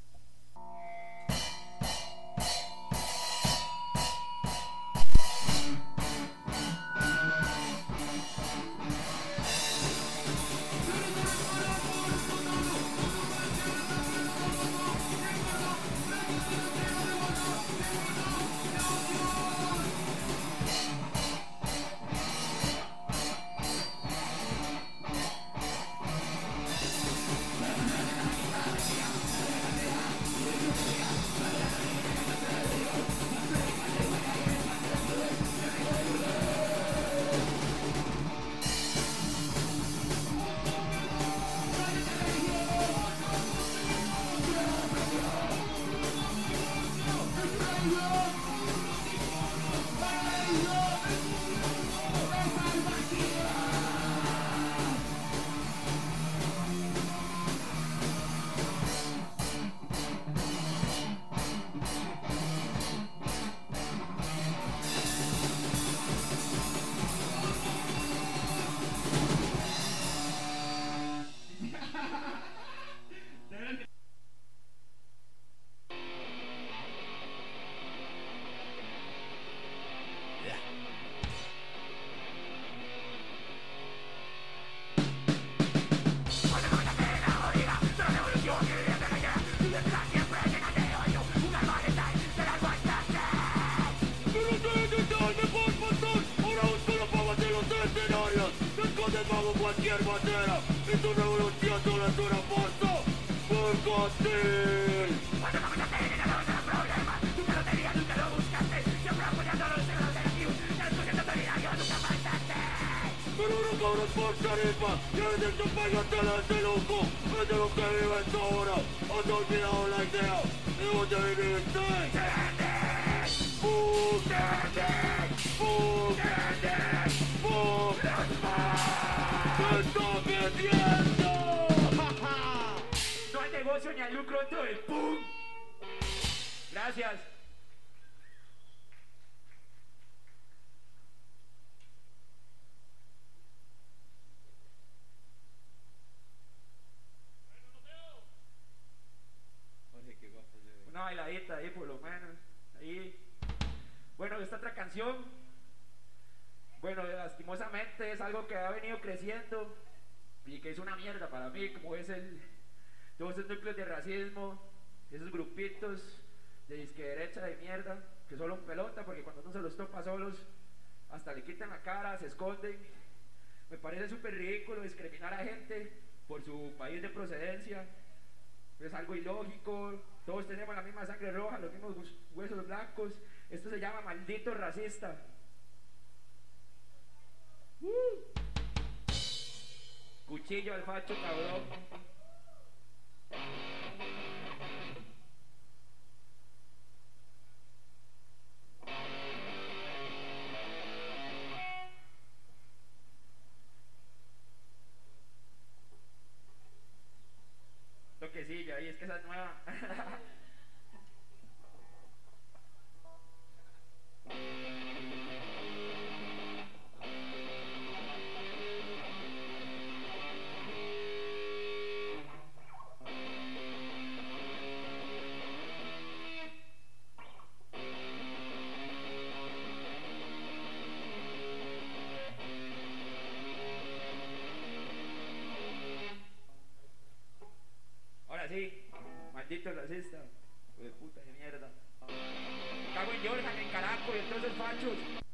Cualquier bandera y tu revolución solo es un aposto por Cotil. Cuando comenzaste en el de los problemas, nunca lo tenías, nunca lo buscaste, siempre apoyando a los celos de la Q, ya después de tu solidario nunca faltaste. Pero no cobras por tarifa, y eres el champán te la de lujo, es de lo que vives ahora, has olvidado la idea, y vos te viniste. ¡Ustedes! ¡Ustedes! ¡Ustedes! ¡Ustedes! ¡Se está vendiendo! No hay negocio ni hay lucro dentro del pum. Gracias. Una bailadita ahí por lo menos. Ahí. Bueno, esta otra canción, bueno, lastimosamente es algo que ha venido creciendo y que es una mierda para mí, como es el todos esos núcleos de racismo, esos grupitos de disque derecha de mierda que solo pelota, porque cuando uno se los topa solos hasta le quitan la cara, se esconden. Me parece súper ridículo discriminar a gente por su país de procedencia, es algo ilógico. Todos tenemos la misma sangre roja, los mismos huesos blancos. Esto se llama maldito racista. Uh. Cuchillo al facho, cabrón. maldito racista. De puta de mierda. Cago en Jordan, en Caraco y entonces fachos.